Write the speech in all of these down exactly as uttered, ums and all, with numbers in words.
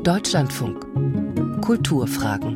Deutschlandfunk. Kulturfragen.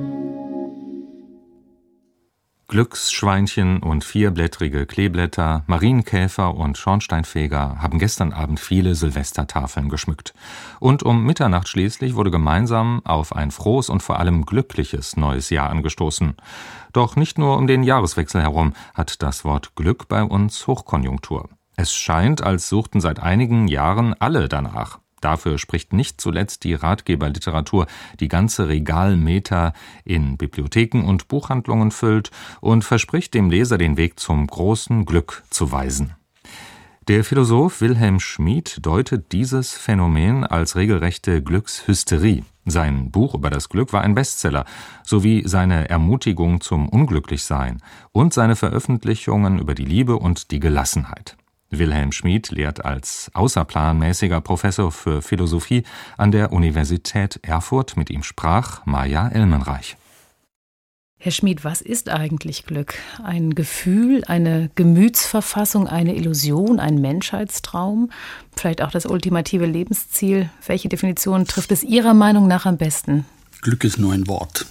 Glücksschweinchen und vierblättrige Kleeblätter, Marienkäfer und Schornsteinfeger haben gestern Abend viele Silvestertafeln geschmückt. Und um Mitternacht schließlich wurde gemeinsam auf ein frohes und vor allem glückliches neues Jahr angestoßen. Doch nicht nur um den Jahreswechsel herum hat das Wort Glück bei uns Hochkonjunktur. Es scheint, als suchten seit einigen Jahren alle danach. Dafür spricht nicht zuletzt die Ratgeberliteratur, die ganze Regalmeter in Bibliotheken und Buchhandlungen füllt und verspricht dem Leser den Weg zum großen Glück zu weisen. Der Philosoph Wilhelm Schmid deutet dieses Phänomen als regelrechte Glückshysterie. Sein Buch über das Glück war ein Bestseller, sowie seine Ermutigung zum Unglücklichsein und seine Veröffentlichungen über die Liebe und die Gelassenheit. Wilhelm Schmid lehrt als außerplanmäßiger Professor für Philosophie an der Universität Erfurt. Mit ihm sprach Maja Elmenreich. Herr Schmid, was ist eigentlich Glück? Ein Gefühl, eine Gemütsverfassung, eine Illusion, ein Menschheitstraum? Vielleicht auch das ultimative Lebensziel? Welche Definition trifft es Ihrer Meinung nach am besten? Glück ist nur ein Wort.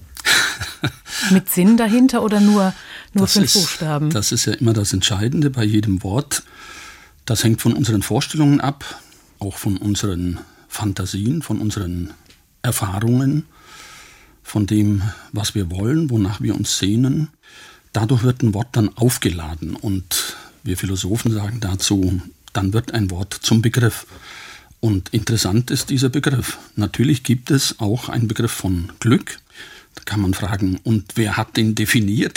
Mit Sinn dahinter oder nur, nur das fünf ist, Buchstaben? Das ist ja immer das Entscheidende bei jedem Wort. Das hängt von unseren Vorstellungen ab, auch von unseren Fantasien, von unseren Erfahrungen, von dem, was wir wollen, wonach wir uns sehnen. Dadurch wird ein Wort dann aufgeladen und wir Philosophen sagen dazu, dann wird ein Wort zum Begriff. Und interessant ist dieser Begriff. Natürlich gibt es auch einen Begriff von Glück. Da kann man fragen, und wer hat den definiert?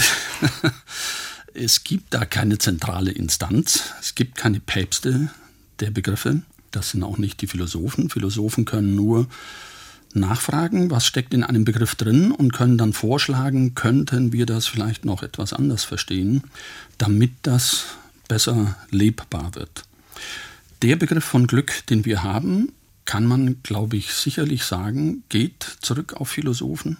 Es gibt da keine zentrale Instanz. Es gibt keine Päpste der Begriffe. Das sind auch nicht die Philosophen. Philosophen können nur nachfragen, was steckt in einem Begriff drin und können dann vorschlagen, könnten wir das vielleicht noch etwas anders verstehen, damit das besser lebbar wird. Der Begriff von Glück, den wir haben, kann man, glaube ich, sicherlich sagen, geht zurück auf Philosophen.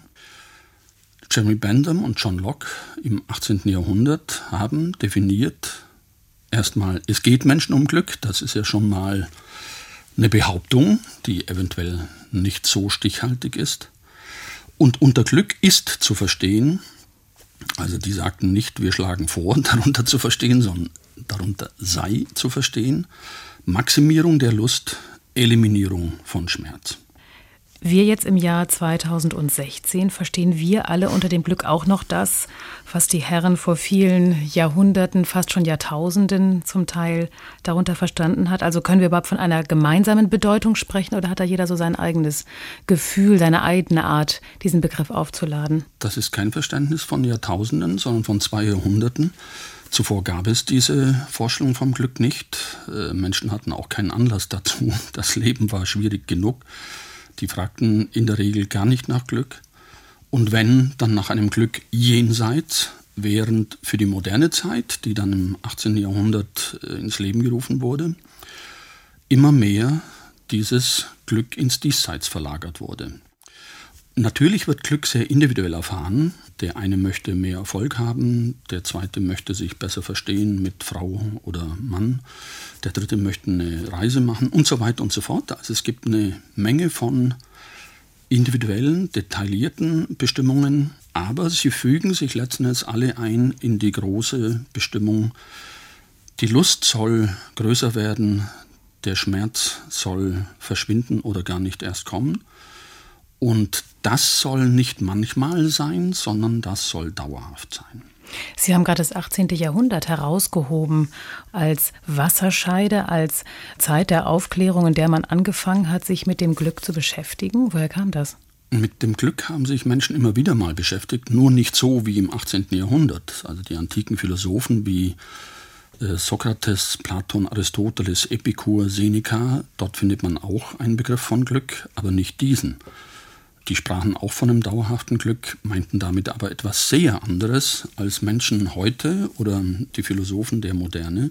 Jeremy Bentham und John Locke im achtzehnten Jahrhundert haben definiert, erstmal, es geht Menschen um Glück, das ist ja schon mal eine Behauptung, die eventuell nicht so stichhaltig ist. Und unter Glück ist zu verstehen, also die sagten nicht, wir schlagen vor, darunter zu verstehen, sondern darunter sei zu verstehen, Maximierung der Lust, Eliminierung von Schmerz. Wir jetzt im Jahr zweitausendsechzehn verstehen wir alle unter dem Glück auch noch das, was die Herren vor vielen Jahrhunderten, fast schon Jahrtausenden zum Teil darunter verstanden hat. Also können wir überhaupt von einer gemeinsamen Bedeutung sprechen oder hat da jeder so sein eigenes Gefühl, seine eigene Art, diesen Begriff aufzuladen? Das ist kein Verständnis von Jahrtausenden, sondern von zwei Jahrhunderten. Zuvor gab es diese Vorstellung vom Glück nicht. Menschen hatten auch keinen Anlass dazu. Das Leben war schwierig genug. Die fragten in der Regel gar nicht nach Glück. Und wenn, dann nach einem Glück jenseits, während für die moderne Zeit, die dann im achtzehnten Jahrhundert ins Leben gerufen wurde, immer mehr dieses Glück ins Diesseits verlagert wurde. Natürlich wird Glück sehr individuell erfahren. Der eine möchte mehr Erfolg haben, der zweite möchte sich besser verstehen mit Frau oder Mann, der dritte möchte eine Reise machen und so weiter und so fort. Also es gibt eine Menge von individuellen, detaillierten Bestimmungen, aber sie fügen sich letzten Endes alle ein in die große Bestimmung. Die Lust soll größer werden, der Schmerz soll verschwinden oder gar nicht erst kommen. Und das soll nicht manchmal sein, sondern das soll dauerhaft sein. Sie haben gerade das achtzehnte Jahrhundert herausgehoben als Wasserscheide, als Zeit der Aufklärung, in der man angefangen hat, sich mit dem Glück zu beschäftigen. Woher kam das? Mit dem Glück haben sich Menschen immer wieder mal beschäftigt, nur nicht so wie im achtzehnten Jahrhundert. Also die antiken Philosophen wie Sokrates, Platon, Aristoteles, Epikur, Seneca, dort findet man auch einen Begriff von Glück, aber nicht diesen. Die sprachen auch von einem dauerhaften Glück, meinten damit aber etwas sehr anderes als Menschen heute oder die Philosophen der Moderne.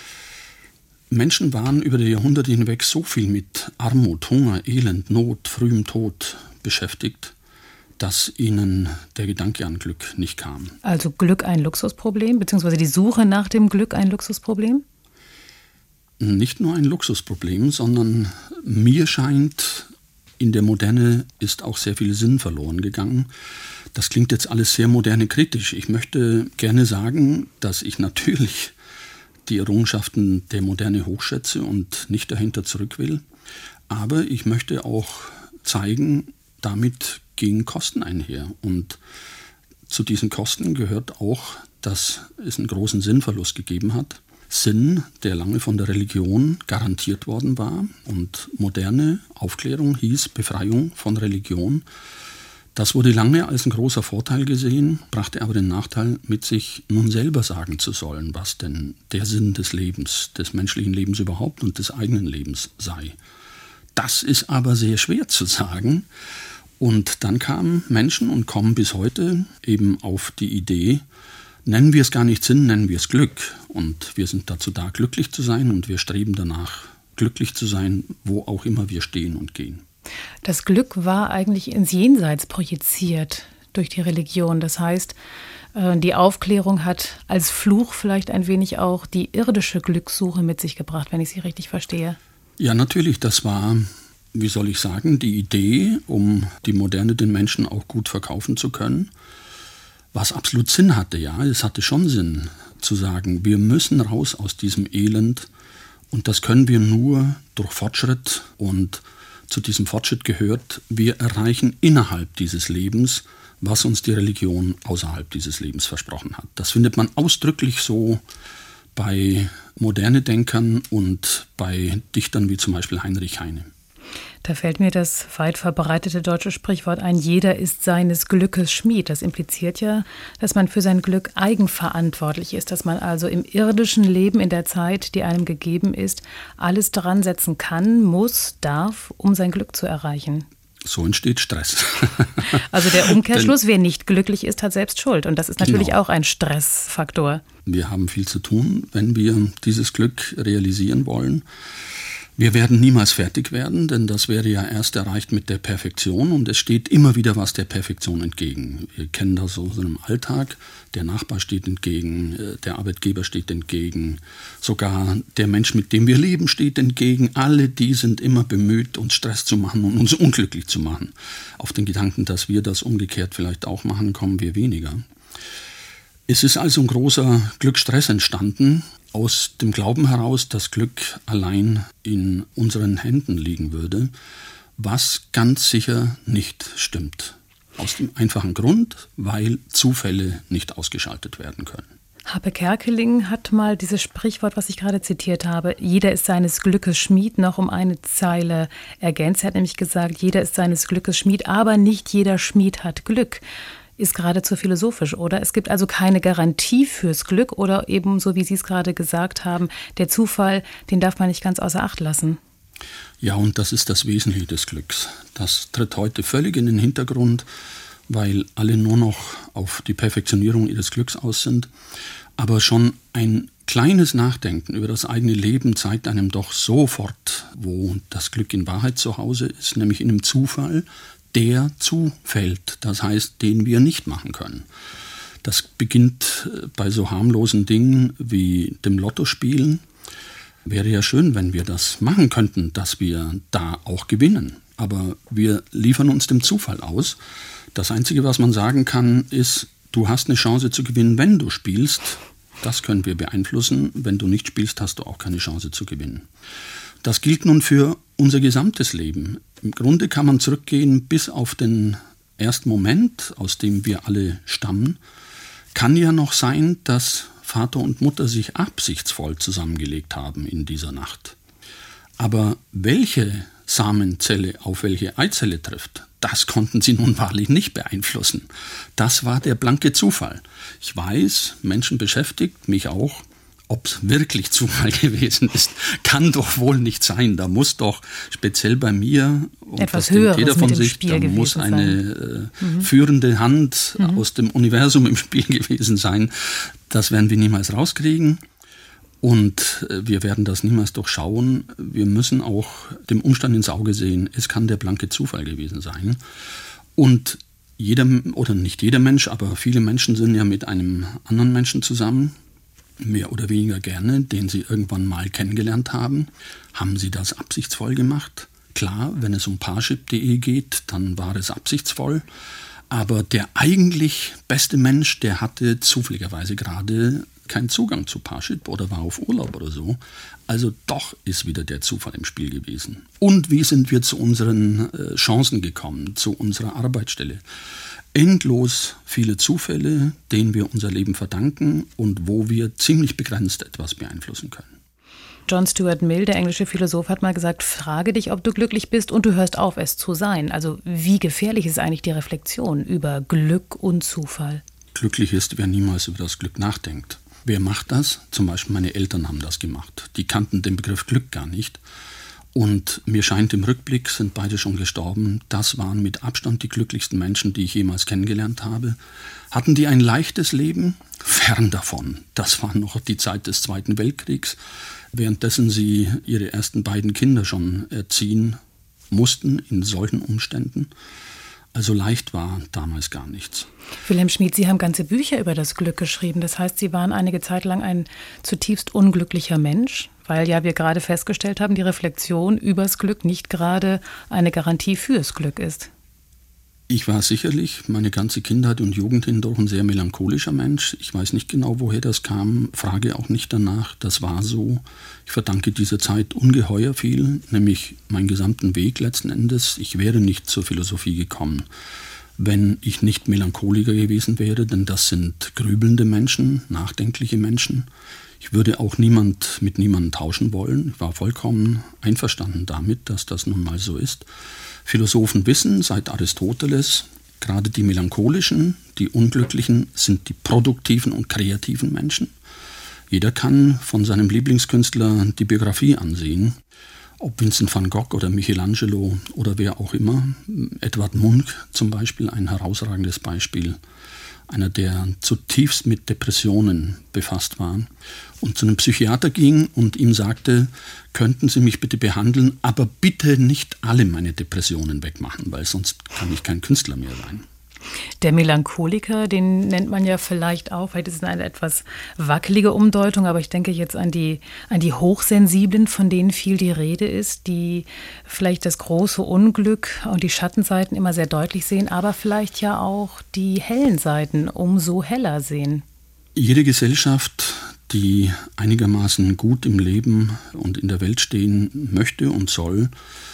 Menschen waren über die Jahrhunderte hinweg so viel mit Armut, Hunger, Elend, Not, frühem Tod beschäftigt, dass ihnen der Gedanke an Glück nicht kam. Also Glück ein Luxusproblem, beziehungsweise die Suche nach dem Glück ein Luxusproblem? Nicht nur ein Luxusproblem, sondern mir scheint in der Moderne ist auch sehr viel Sinn verloren gegangen. Das klingt jetzt alles sehr moderne kritisch. Ich möchte gerne sagen, dass ich natürlich die Errungenschaften der Moderne hochschätze und nicht dahinter zurück will. Aber ich möchte auch zeigen, damit gehen Kosten einher. Und zu diesen Kosten gehört auch, dass es einen großen Sinnverlust gegeben hat. Sinn, der lange von der Religion garantiert worden war. Und moderne Aufklärung hieß Befreiung von Religion. Das wurde lange als ein großer Vorteil gesehen, brachte aber den Nachteil mit sich, nun selber sagen zu sollen, was denn der Sinn des Lebens, des menschlichen Lebens überhaupt und des eigenen Lebens sei. Das ist aber sehr schwer zu sagen. Und dann kamen Menschen und kommen bis heute eben auf die Idee, nennen wir es gar nicht Sinn, nennen wir es Glück. Und wir sind dazu da, glücklich zu sein, und wir streben danach, glücklich zu sein, wo auch immer wir stehen und gehen. Das Glück war eigentlich ins Jenseits projiziert durch die Religion. Das heißt, die Aufklärung hat als Fluch vielleicht ein wenig auch die irdische Glückssuche mit sich gebracht, wenn ich Sie richtig verstehe. Ja, natürlich. Das war, wie soll ich sagen, die Idee, um die Moderne den Menschen auch gut verkaufen zu können, was absolut Sinn hatte. Ja, es hatte schon Sinn zu sagen, wir müssen raus aus diesem Elend, und das können wir nur durch Fortschritt. Und zu diesem Fortschritt gehört, wir erreichen innerhalb dieses Lebens, was uns die Religion außerhalb dieses Lebens versprochen hat. Das findet man ausdrücklich so bei moderne Denkern und bei Dichtern wie zum Beispiel Heinrich Heine. Da fällt mir das weit verbreitete deutsche Sprichwort ein, jeder ist seines Glückes Schmied. Das impliziert ja, dass man für sein Glück eigenverantwortlich ist, dass man also im irdischen Leben in der Zeit, die einem gegeben ist, alles dran setzen kann, muss, darf, um sein Glück zu erreichen. So entsteht Stress. Also der Umkehrschluss, wer nicht glücklich ist, hat selbst Schuld. Und das ist natürlich genau. auch ein Stressfaktor. Wir haben viel zu tun, wenn wir dieses Glück realisieren wollen. Wir werden niemals fertig werden, denn das wäre ja erst erreicht mit der Perfektion, und es steht immer wieder was der Perfektion entgegen. Wir kennen das so aus einem Alltag. Der Nachbar steht entgegen, der Arbeitgeber steht entgegen, sogar der Mensch, mit dem wir leben, steht entgegen. Alle die sind immer bemüht, uns Stress zu machen und uns unglücklich zu machen. Auf den Gedanken, dass wir das umgekehrt vielleicht auch machen, kommen wir weniger. Es ist also ein großer Glücksstress entstanden, aus dem Glauben heraus, dass Glück allein in unseren Händen liegen würde, was ganz sicher nicht stimmt. Aus dem einfachen Grund, weil Zufälle nicht ausgeschaltet werden können. Happe Kerkeling hat mal dieses Sprichwort, was ich gerade zitiert habe, jeder ist seines Glückes Schmied, noch um eine Zeile ergänzt. Er hat nämlich gesagt, jeder ist seines Glückes Schmied, aber nicht jeder Schmied hat Glück. Ist geradezu philosophisch, oder? Es gibt also keine Garantie fürs Glück, oder eben, so wie Sie es gerade gesagt haben, der Zufall, den darf man nicht ganz außer Acht lassen. Ja, und das ist das Wesentliche des Glücks. Das tritt heute völlig in den Hintergrund, weil alle nur noch auf die Perfektionierung ihres Glücks aus sind. Aber schon ein kleines Nachdenken über das eigene Leben zeigt einem doch sofort, wo das Glück in Wahrheit zu Hause ist, nämlich in einem Zufall, der zufällt, das heißt, den wir nicht machen können. Das beginnt bei so harmlosen Dingen wie dem Lottospielen. Wäre ja schön, wenn wir das machen könnten, dass wir da auch gewinnen. Aber wir liefern uns dem Zufall aus. Das Einzige, was man sagen kann, ist, du hast eine Chance zu gewinnen, wenn du spielst. Das können wir beeinflussen. Wenn du nicht spielst, hast du auch keine Chance zu gewinnen. Das gilt nun für unser gesamtes Leben. Im Grunde kann man zurückgehen bis auf den ersten Moment, aus dem wir alle stammen. Kann ja noch sein, dass Vater und Mutter sich absichtsvoll zusammengelegt haben in dieser Nacht. Aber welche Samenzelle auf welche Eizelle trifft, das konnten sie nun wahrlich nicht beeinflussen. Das war der blanke Zufall. Ich weiß, Menschen beschäftigt, mich auch. Ob es wirklich Zufall gewesen ist, kann doch wohl nicht sein. Da muss doch speziell bei mir, und etwas das denkt jeder Höheres von sich, Spiel da muss eine äh, mhm. führende Hand mhm. aus dem Universum im Spiel gewesen sein. Das werden wir niemals rauskriegen. Und äh, wir werden das niemals durchschauen. Wir müssen auch dem Umstand ins Auge sehen, es kann der blanke Zufall gewesen sein. Und jeder, oder nicht jeder Mensch, aber viele Menschen sind ja mit einem anderen Menschen zusammen, mehr oder weniger gerne, den sie irgendwann mal kennengelernt haben. Haben sie das absichtsvoll gemacht? Klar, wenn es um Parship punkt de geht, dann war es absichtsvoll. Aber der eigentlich beste Mensch, der hatte zufälligerweise gerade keinen Zugang zu Parship oder war auf Urlaub oder so. Also doch ist wieder der Zufall im Spiel gewesen. Und wie sind wir zu unseren äh, Chancen gekommen, zu unserer Arbeitsstelle? Endlos viele Zufälle, denen wir unser Leben verdanken und wo wir ziemlich begrenzt etwas beeinflussen können. John Stuart Mill, der englische Philosoph, hat mal gesagt, frage dich, ob du glücklich bist und du hörst auf, es zu sein. Also wie gefährlich ist eigentlich die Reflexion über Glück und Zufall? Glücklich ist, wer niemals über das Glück nachdenkt. Wer macht das? Zum Beispiel meine Eltern haben das gemacht. Die kannten den Begriff Glück gar nicht. Und mir scheint im Rückblick, sind beide schon gestorben, das waren mit Abstand die glücklichsten Menschen, die ich jemals kennengelernt habe. Hatten die ein leichtes Leben? Fern davon. Das war noch die Zeit des Zweiten Weltkriegs, währenddessen sie ihre ersten beiden Kinder schon erziehen mussten in solchen Umständen. Also leicht war damals gar nichts. Wilhelm Schmid, Sie haben ganze Bücher über das Glück geschrieben. Das heißt, Sie waren einige Zeit lang ein zutiefst unglücklicher Mensch, weil ja wir gerade festgestellt haben, die Reflexion übers Glück nicht gerade eine Garantie fürs Glück ist. Ich war sicherlich meine ganze Kindheit und Jugend hindurch ein sehr melancholischer Mensch. Ich weiß nicht genau, woher das kam, frage auch nicht danach. Das war so. Ich verdanke dieser Zeit ungeheuer viel, nämlich meinen gesamten Weg letzten Endes. Ich wäre nicht zur Philosophie gekommen, wenn ich nicht Melancholiker gewesen wäre, denn das sind grübelnde Menschen, nachdenkliche Menschen. Ich würde auch niemand mit niemandem tauschen wollen. Ich war vollkommen einverstanden damit, dass das nun mal so ist. Philosophen wissen seit Aristoteles, gerade die melancholischen, die unglücklichen sind die produktiven und kreativen Menschen. Jeder kann von seinem Lieblingskünstler die Biografie ansehen, ob Vincent van Gogh oder Michelangelo oder wer auch immer. Edvard Munch zum Beispiel, ein herausragendes Beispiel. Einer, der zutiefst mit Depressionen befasst war und zu einem Psychiater ging und ihm sagte, könnten Sie mich bitte behandeln, aber bitte nicht alle meine Depressionen wegmachen, weil sonst kann ich kein Künstler mehr sein. Der Melancholiker, den nennt man ja vielleicht auch, vielleicht ist es eine etwas wackelige Umdeutung, aber ich denke jetzt an die, an die Hochsensiblen, von denen viel die Rede ist, die vielleicht das große Unglück und die Schattenseiten immer sehr deutlich sehen, aber vielleicht ja auch die hellen Seiten umso heller sehen. Jede Gesellschaft, die einigermaßen gut im Leben und in der Welt stehen möchte und soll,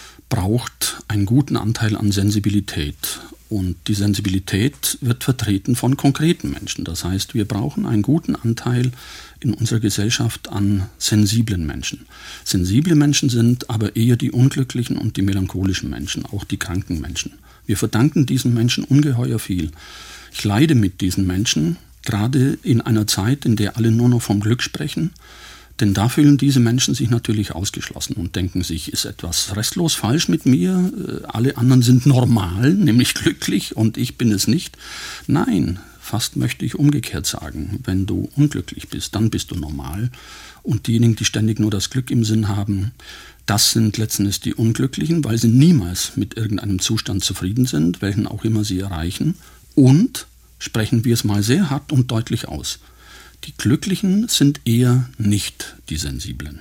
braucht einen guten Anteil an Sensibilität. Und die Sensibilität wird vertreten von konkreten Menschen. Das heißt, wir brauchen einen guten Anteil in unserer Gesellschaft an sensiblen Menschen. Sensible Menschen sind aber eher die unglücklichen und die melancholischen Menschen, auch die kranken Menschen. Wir verdanken diesen Menschen ungeheuer viel. Ich leide mit diesen Menschen, gerade in einer Zeit, in der alle nur noch vom Glück sprechen. Denn da fühlen diese Menschen sich natürlich ausgeschlossen und denken sich, ist etwas restlos falsch mit mir? Alle anderen sind normal, nämlich glücklich und ich bin es nicht. Nein, fast möchte ich umgekehrt sagen. Wenn du unglücklich bist, dann bist du normal. Und diejenigen, die ständig nur das Glück im Sinn haben, das sind letztendlich die Unglücklichen, weil sie niemals mit irgendeinem Zustand zufrieden sind, welchen auch immer sie erreichen. Und, sprechen wir es mal sehr hart und deutlich aus, die Glücklichen sind eher nicht die Sensiblen.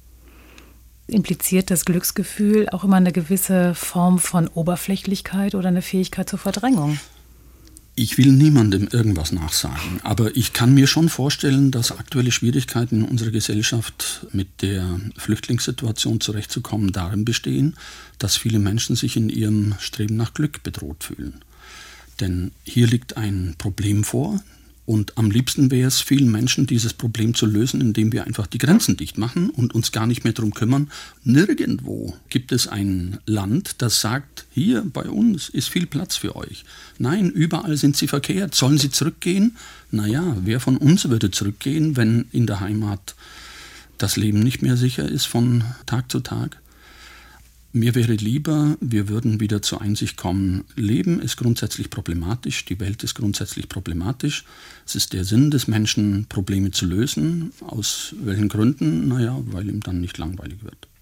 Impliziert das Glücksgefühl auch immer eine gewisse Form von Oberflächlichkeit oder eine Fähigkeit zur Verdrängung? Ich will niemandem irgendwas nachsagen, aber ich kann mir schon vorstellen, dass aktuelle Schwierigkeiten in unserer Gesellschaft mit der Flüchtlingssituation zurechtzukommen darin bestehen, dass viele Menschen sich in ihrem Streben nach Glück bedroht fühlen. Denn hier liegt ein Problem vor. Und am liebsten wäre es vielen Menschen, dieses Problem zu lösen, indem wir einfach die Grenzen dicht machen und uns gar nicht mehr darum kümmern. Nirgendwo gibt es ein Land, das sagt, hier bei uns ist viel Platz für euch. Nein, überall sind sie verkehrt. Sollen sie zurückgehen? Naja, wer von uns würde zurückgehen, wenn in der Heimat das Leben nicht mehr sicher ist von Tag zu Tag? Mir wäre lieber, wir würden wieder zur Einsicht kommen, Leben ist grundsätzlich problematisch, die Welt ist grundsätzlich problematisch. Es ist der Sinn des Menschen, Probleme zu lösen. Aus welchen Gründen? Naja, weil ihm dann nicht langweilig wird.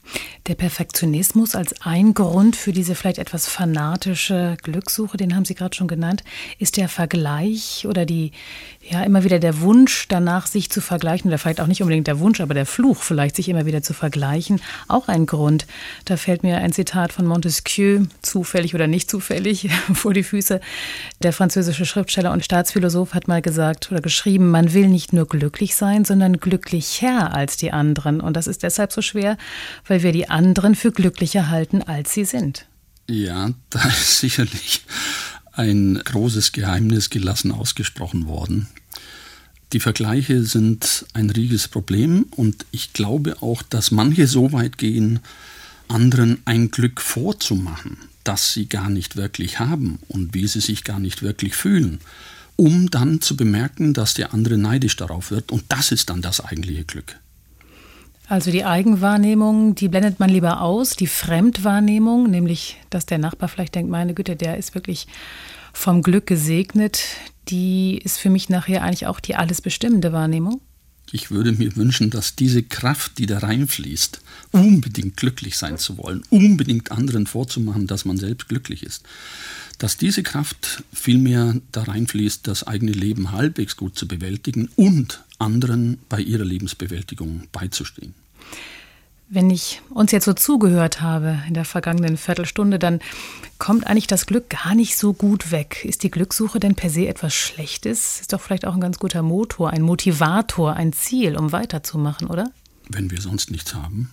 Der Perfektionismus als ein Grund für diese vielleicht etwas fanatische Glückssuche, den haben Sie gerade schon genannt, ist der Vergleich oder die, ja, immer wieder der Wunsch danach, sich zu vergleichen, oder vielleicht auch nicht unbedingt der Wunsch, aber der Fluch vielleicht, sich immer wieder zu vergleichen, auch ein Grund. Da fällt mir ein Zitat von Montesquieu, zufällig oder nicht zufällig, vor die Füße. Der französische Schriftsteller und Staatsphilosoph hat mal gesagt oder geschrieben, man will nicht nur glücklich sein, sondern glücklicher als die anderen. Und das ist deshalb so schwer, weil wir die anderen für glücklicher halten, als sie sind. Ja, da ist sicherlich ein großes Geheimnis gelassen ausgesprochen worden. Die Vergleiche sind ein riesiges Problem und ich glaube auch, dass manche so weit gehen, anderen ein Glück vorzumachen, das sie gar nicht wirklich haben und wie sie sich gar nicht wirklich fühlen, um dann zu bemerken, dass der andere neidisch darauf wird und das ist dann das eigentliche Glück. Also die Eigenwahrnehmung, die blendet man lieber aus, die Fremdwahrnehmung, nämlich, dass der Nachbar vielleicht denkt, meine Güte, der ist wirklich vom Glück gesegnet, die ist für mich nachher eigentlich auch die alles bestimmende Wahrnehmung. Ich würde mir wünschen, dass diese Kraft, die da reinfließt, unbedingt glücklich sein zu wollen, unbedingt anderen vorzumachen, dass man selbst glücklich ist, dass diese Kraft vielmehr da reinfließt, das eigene Leben halbwegs gut zu bewältigen und anderen bei ihrer Lebensbewältigung beizustehen. Wenn ich uns jetzt so zugehört habe in der vergangenen Viertelstunde, dann kommt eigentlich das Glück gar nicht so gut weg. Ist die Glückssuche denn per se etwas Schlechtes? Ist doch vielleicht auch ein ganz guter Motor, ein Motivator, ein Ziel, um weiterzumachen, oder? Wenn wir sonst nichts haben.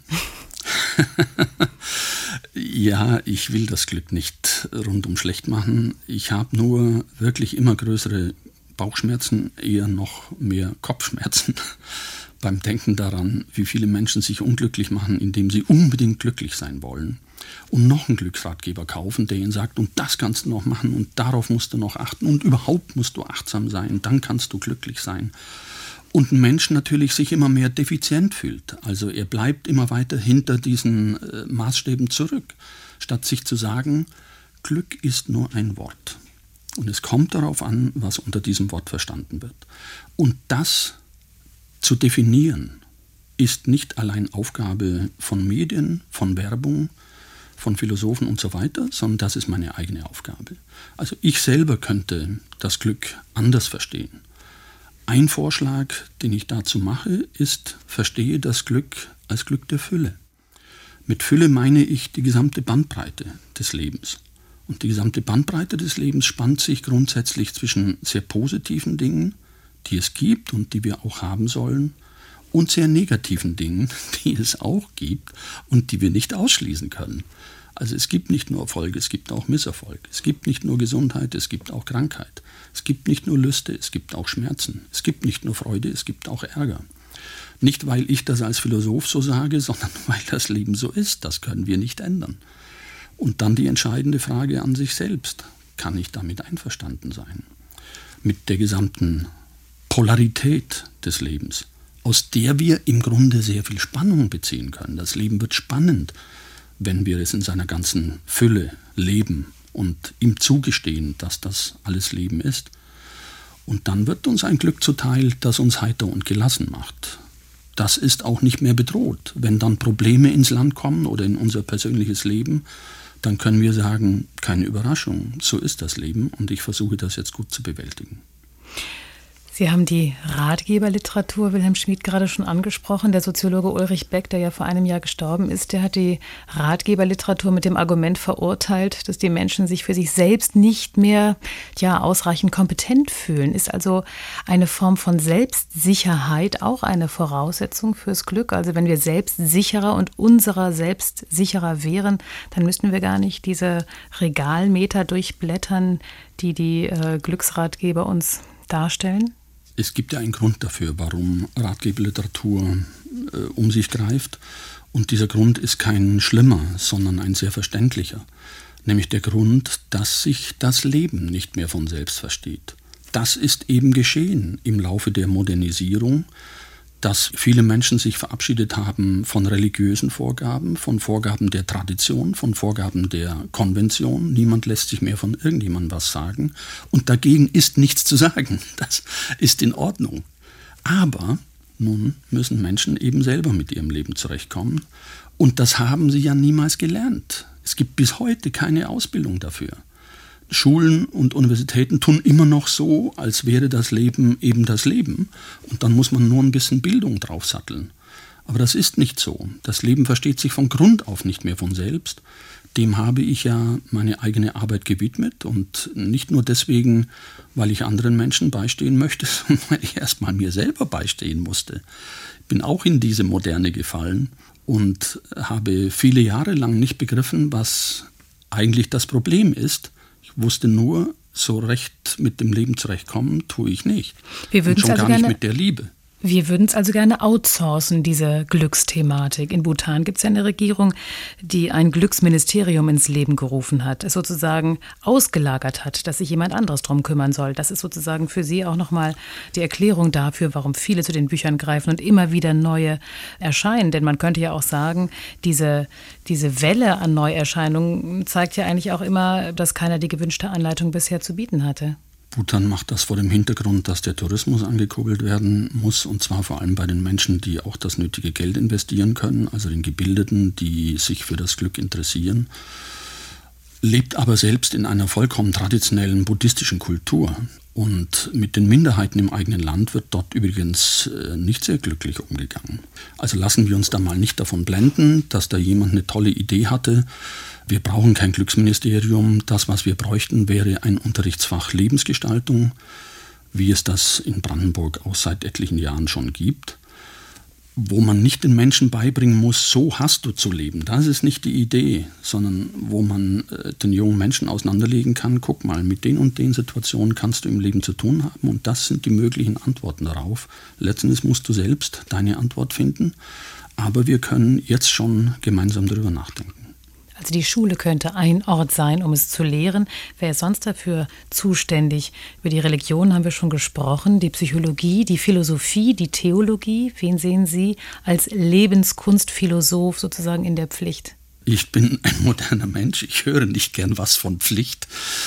Ja, ich will das Glück nicht rundum schlecht machen. Ich habe nur wirklich immer größere Bauchschmerzen, eher noch mehr Kopfschmerzen beim Denken daran, wie viele Menschen sich unglücklich machen, indem sie unbedingt glücklich sein wollen und noch einen Glücksratgeber kaufen, der ihnen sagt, und das kannst du noch machen und darauf musst du noch achten und überhaupt musst du achtsam sein, dann kannst du glücklich sein. Und ein Mensch natürlich sich immer mehr defizient fühlt. Also er bleibt immer weiter hinter diesen äh, Maßstäben zurück, statt sich zu sagen, Glück ist nur ein Wort. Und es kommt darauf an, was unter diesem Wort verstanden wird. Und das zu definieren, ist nicht allein Aufgabe von Medien, von Werbung, von Philosophen und so weiter, sondern das ist meine eigene Aufgabe. Also ich selber könnte das Glück anders verstehen. Ein Vorschlag, den ich dazu mache, ist, verstehe das Glück als Glück der Fülle. Mit Fülle meine ich die gesamte Bandbreite des Lebens. Und die gesamte Bandbreite des Lebens spannt sich grundsätzlich zwischen sehr positiven Dingen, die es gibt und die wir auch haben sollen, und sehr negativen Dingen, die es auch gibt und die wir nicht ausschließen können. Also es gibt nicht nur Erfolg, es gibt auch Misserfolg. Es gibt nicht nur Gesundheit, es gibt auch Krankheit. Es gibt nicht nur Lüste, es gibt auch Schmerzen. Es gibt nicht nur Freude, es gibt auch Ärger. Nicht, weil ich das als Philosoph so sage, sondern weil das Leben so ist. Das können wir nicht ändern. Und dann die entscheidende Frage an sich selbst. Kann ich damit einverstanden sein? Mit der gesamten Polarität des Lebens, aus der wir im Grunde sehr viel Spannung beziehen können. Das Leben wird spannend, wenn wir es in seiner ganzen Fülle leben und ihm zugestehen, dass das alles Leben ist. Und dann wird uns ein Glück zuteil, das uns heiter und gelassen macht. Das ist auch nicht mehr bedroht. Wenn dann Probleme ins Land kommen oder in unser persönliches Leben, dann können wir sagen, keine Überraschung, so ist das Leben und ich versuche das jetzt gut zu bewältigen. Sie haben die Ratgeberliteratur, Wilhelm Schmid, gerade schon angesprochen. Der Soziologe Ulrich Beck, der ja vor einem Jahr gestorben ist, der hat die Ratgeberliteratur mit dem Argument verurteilt, dass die Menschen sich für sich selbst nicht mehr ja, ausreichend kompetent fühlen. Ist also eine Form von Selbstsicherheit auch eine Voraussetzung fürs Glück? Also wenn wir selbstsicherer und unserer selbst sicherer wären, dann müssten wir gar nicht diese Regalmeter durchblättern, die die äh, Glücksratgeber uns darstellen? Es gibt ja einen Grund dafür, warum Ratgeberliteratur äh, um sich greift. Und dieser Grund ist kein schlimmer, sondern ein sehr verständlicher. Nämlich der Grund, dass sich das Leben nicht mehr von selbst versteht. Das ist eben geschehen im Laufe der Modernisierung, dass viele Menschen sich verabschiedet haben von religiösen Vorgaben, von Vorgaben der Tradition, von Vorgaben der Konvention. Niemand lässt sich mehr von irgendjemandem was sagen. Und dagegen ist nichts zu sagen. Das ist in Ordnung. Aber nun müssen Menschen eben selber mit ihrem Leben zurechtkommen. Und das haben sie ja niemals gelernt. Es gibt bis heute keine Ausbildung dafür. Schulen und Universitäten tun immer noch so, als wäre das Leben eben das Leben. Und dann muss man nur ein bisschen Bildung draufsatteln. Aber das ist nicht so. Das Leben versteht sich von Grund auf nicht mehr von selbst. Dem habe ich ja meine eigene Arbeit gewidmet. Und nicht nur deswegen, weil ich anderen Menschen beistehen möchte, sondern weil ich erst mal mir selber beistehen musste. Ich bin auch in diese Moderne gefallen und habe viele Jahre lang nicht begriffen, was eigentlich das Problem ist. Ich wusste nur, so recht mit dem Leben zurechtkommen, tue ich nicht. Wir würden und schon also gar gerne, nicht mit der Liebe. Wir würden es also gerne outsourcen, diese Glücksthematik. In Bhutan gibt es ja eine Regierung, die ein Glücksministerium ins Leben gerufen hat, es sozusagen ausgelagert hat, dass sich jemand anderes drum kümmern soll. Das ist sozusagen für Sie auch nochmal die Erklärung dafür, warum viele zu den Büchern greifen und immer wieder neue erscheinen. Denn man könnte ja auch sagen, diese, diese Welle an Neuerscheinungen zeigt ja eigentlich auch immer, dass keiner die gewünschte Anleitung bisher zu bieten hatte. Bhutan macht das vor dem Hintergrund, dass der Tourismus angekurbelt werden muss, und zwar vor allem bei den Menschen, die auch das nötige Geld investieren können, also den Gebildeten, die sich für das Glück interessieren, lebt aber selbst in einer vollkommen traditionellen buddhistischen Kultur. Und mit den Minderheiten im eigenen Land wird dort übrigens nicht sehr glücklich umgegangen. Also lassen wir uns da mal nicht davon blenden, dass da jemand eine tolle Idee hatte. Wir brauchen kein Glücksministerium. Das, was wir bräuchten, wäre ein Unterrichtsfach Lebensgestaltung, wie es das in Brandenburg auch seit etlichen Jahren schon gibt, wo man nicht den Menschen beibringen muss, so hast du zu leben. Das ist nicht die Idee, sondern wo man äh, den jungen Menschen auseinanderlegen kann, guck mal, mit den und den Situationen kannst du im Leben zu tun haben und das sind die möglichen Antworten darauf. Letztendlich musst du selbst deine Antwort finden, aber wir können jetzt schon gemeinsam darüber nachdenken. Also die Schule könnte ein Ort sein, um es zu lehren. Wer ist sonst dafür zuständig? Über die Religion haben wir schon gesprochen, die Psychologie, die Philosophie, die Theologie. Wen sehen Sie als Lebenskunstphilosoph sozusagen in der Pflicht? Ich bin ein moderner Mensch, ich höre nicht gern was von Pflicht,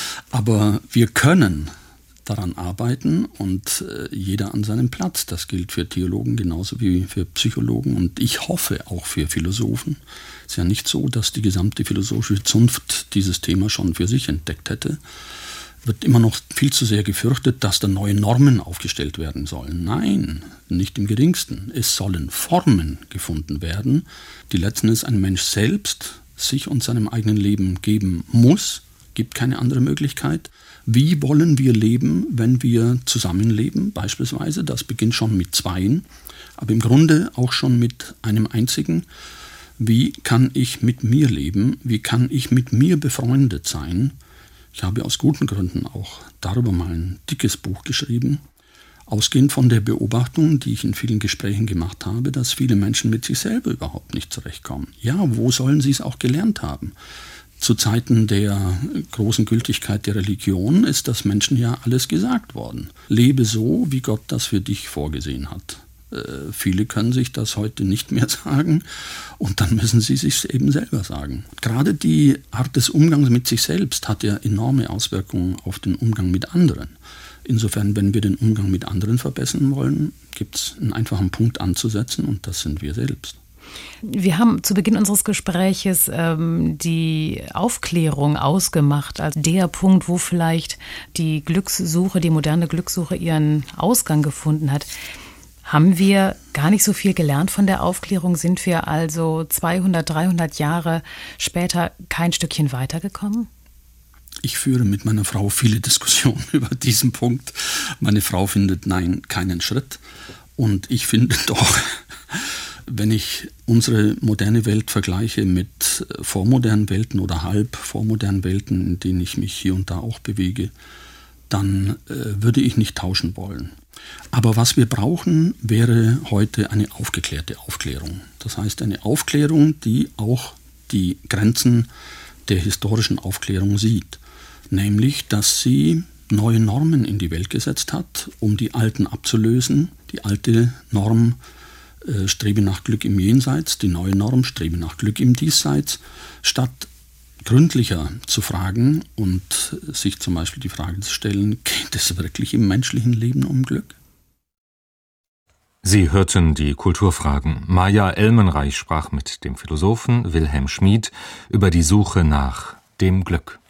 aber wir können daran arbeiten und äh, jeder an seinem Platz. Das gilt für Theologen genauso wie für Psychologen und ich hoffe auch für Philosophen. Es ist ja nicht so, dass die gesamte philosophische Zunft dieses Thema schon für sich entdeckt hätte. Wird immer noch viel zu sehr gefürchtet, dass da neue Normen aufgestellt werden sollen. Nein, nicht im geringsten. Es sollen Formen gefunden werden, die letzten Endes ein Mensch selbst sich und seinem eigenen Leben geben muss. Gibt keine andere Möglichkeit. Wie wollen wir leben, wenn wir zusammenleben, beispielsweise? Das beginnt schon mit Zweien, aber im Grunde auch schon mit einem Einzigen. Wie kann ich mit mir leben? Wie kann ich mit mir befreundet sein? Ich habe aus guten Gründen auch darüber mal ein dickes Buch geschrieben, ausgehend von der Beobachtung, die ich in vielen Gesprächen gemacht habe, dass viele Menschen mit sich selber überhaupt nicht zurechtkommen. Ja, wo sollen sie es auch gelernt haben? Zu Zeiten der großen Gültigkeit der Religion ist das Menschen ja alles gesagt worden. Lebe so, wie Gott das für dich vorgesehen hat. Äh, viele können sich das heute nicht mehr sagen und dann müssen sie sich eben selber sagen. Gerade die Art des Umgangs mit sich selbst hat ja enorme Auswirkungen auf den Umgang mit anderen. Insofern, wenn wir den Umgang mit anderen verbessern wollen, gibt es einen einfachen Punkt anzusetzen und das sind wir selbst. Wir haben zu Beginn unseres Gespräches ähm, die Aufklärung ausgemacht als der Punkt, wo vielleicht die Glückssuche, die moderne Glückssuche ihren Ausgang gefunden hat. Haben wir gar nicht so viel gelernt von der Aufklärung? Sind wir also zweihundert, dreihundert Jahre später kein Stückchen weitergekommen? Ich führe mit meiner Frau viele Diskussionen über diesen Punkt. Meine Frau findet, nein, keinen Schritt. Und ich finde doch, wenn ich unsere moderne Welt vergleiche mit vormodernen Welten oder halb vormodernen Welten, in denen ich mich hier und da auch bewege, dann äh, würde ich nicht tauschen wollen. Aber was wir brauchen, wäre heute eine aufgeklärte Aufklärung. Das heißt eine Aufklärung, die auch die Grenzen der historischen Aufklärung sieht. Nämlich, dass sie neue Normen in die Welt gesetzt hat, um die alten abzulösen. Die alte Norm äh, strebe nach Glück im Jenseits, die neue Norm strebe nach Glück im Diesseits, statt gründlicher zu fragen und sich zum Beispiel die Frage zu stellen, geht es wirklich im menschlichen Leben um Glück? Sie hörten die Kulturfragen. Maja Elmenreich sprach mit dem Philosophen Wilhelm Schmid über die Suche nach dem Glück.